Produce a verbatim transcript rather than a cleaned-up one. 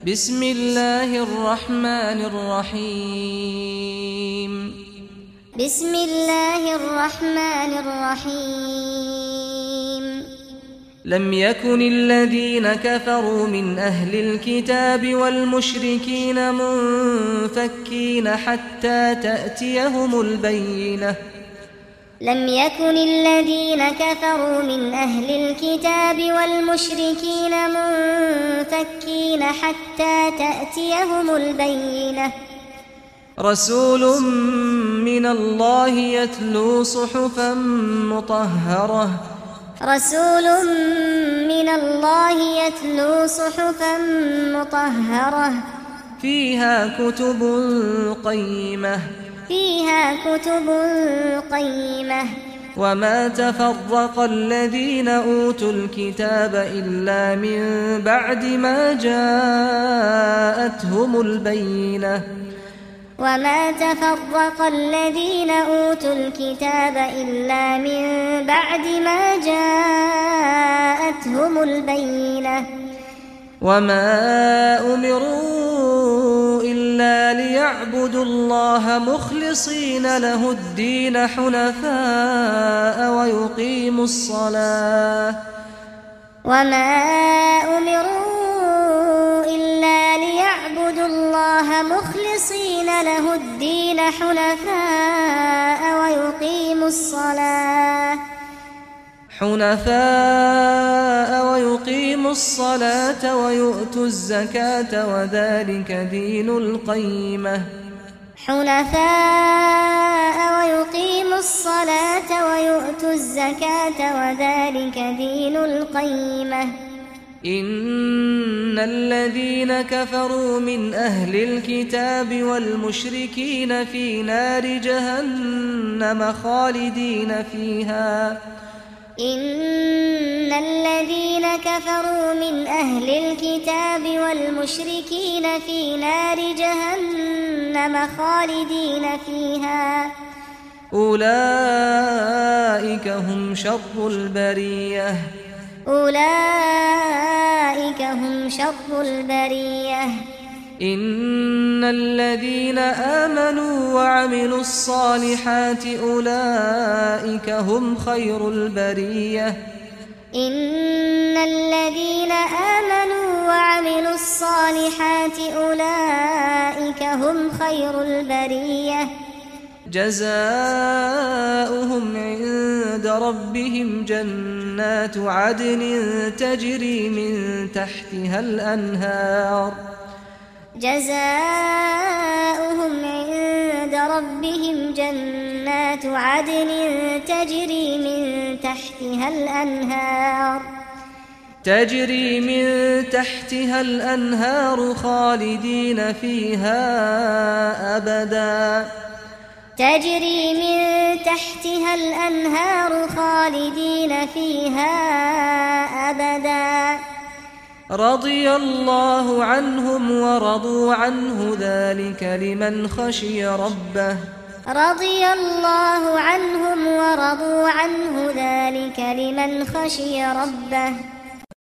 بسم الله الرحمن الرحيم بسم الله الرحمن الرحيم لم يكن الذين كفروا من أهل الكتاب والمشركين منفكين حتى تأتيهم البينة لم يكن الذين كفروا من أهل الكتاب والمشركين منفكين حتى تأتيهم البينة رسول من الله يتلو صحفا مطهرة رسول من الله يتلو صحفا مطهرة فيها كتب قيمة فيها كتب قيمة وما تفرق الذين أوتوا الكتاب إلا من بعد ما جاءتهم البينة وما تفرق الذين أوتوا الكتاب إلا من بعد ما جاءتهم البينة وما أمروا إلا ليعبدوا الله مخلصين له الدين حنفاء ويقيموا الصلاة وما أمروا إلا ليعبدوا الله مخلصين له الدين حنفاء ويقيموا الصلاة حنفاء ويقيموا الصلاة ويؤتوا الزكاة وذلك دين القيمة حنفاء ويقيموا الصلاة ويؤتوا الزكاة وذلك دين القيمة إن الذين كفروا من أهل الكتاب والمشركين في نار جهنم خالدين فيها إن الذين كفروا من أهل الكتاب والمشركين في نار جهنم خالدين فيها أولئك هم شر البرية أولئك هم شر البرية إن الذين آمنوا وعملوا الصالحات أولئك هم خير البرية إن الذين آمنوا وعملوا الصالحات أولئك هم خير البرية جزاؤهم عند ربهم جنات عدن تجري من تحتها الأنهار جزاؤهم عند ربهم جنات عدن تجري من تحتها الأنهار تجري من تحتها الأنهار خالدين فيها أبدا تجري من تحتها الأنهار خالدين فيها أبدا رضي الله عنهم ورضوا عنه ذلك لمن خشي ربه رضي الله عنهم ورضوا عنه ذلك لمن خشي ربه